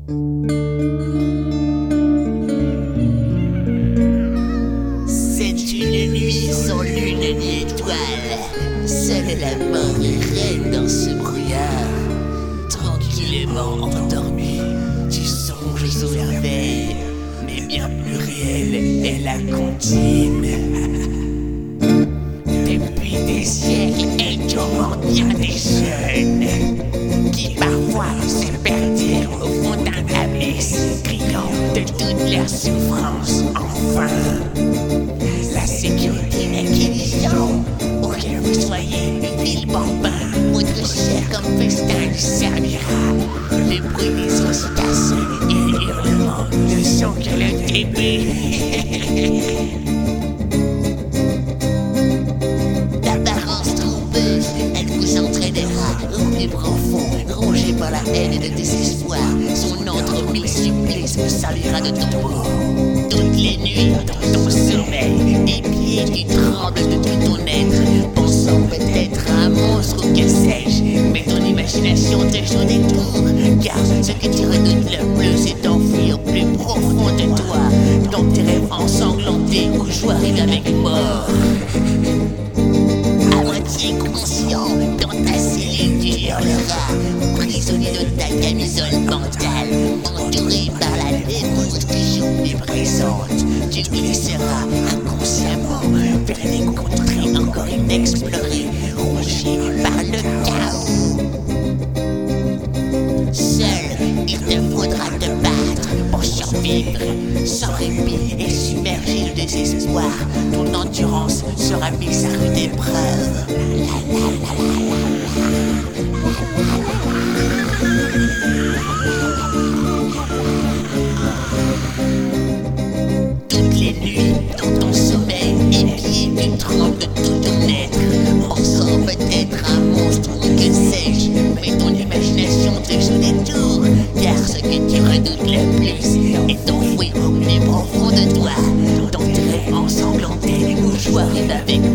C'est une nuit sans lune ni étoile. Seule la mort est reine dans ce brouillard. Tranquillement endormi, tu songes aux merveilles, mais bien plus réelle est la comptine. Depuis des siècles, elle tourmente bien des jeunes qui parfois se perdirent au fond d'un abysse, criant de toutes leurs souffrances. Enfin, la sécurité n'est qu'illusion. Pour que vous soyez vil bambin, votre chair comme festin lui servira. Le bruit des os cassés et les hurlements ne sont que le début. D'apparence trompeuse, elle vous entraînera au plus profond, rongé par la haine et le désespoir. Son entre mille supplices vous saluera de tombeau. Toutes les nuits, dans ton sommeil, tes pieds tu trembles de tout ton être, pensant peut-être à un monstre ou que sais-je. Mais ton imagination te joue des tours, car ce que tu redoutes le plus est enfoui au plus profond de toi, dans tes rêves ensanglantés où jouer avec mort. À moitié conscient, dans ta cellule tu hurleras, prisonnier de ta camisole mentale, entouré par la démence toujours omniprésente. Tu glisseras inconsciemment vers des contrées encore inexplorées, rongées par le chaos. Seul, il te faudra te battre pour survivre, sans répit et submerger le désespoir. Ton endurance sera mise à rude épreuve. Toutes les nuits, dans ton sommeil épié, tu trembles de tout ton être, pensant peut-être à un monstre ou que sais-je. Mais ton imagination te joue des tours, car ce que tu redoutes le plus est enfoui au plus profond de toi, dans tes rêves ensanglantés où joie arrive avec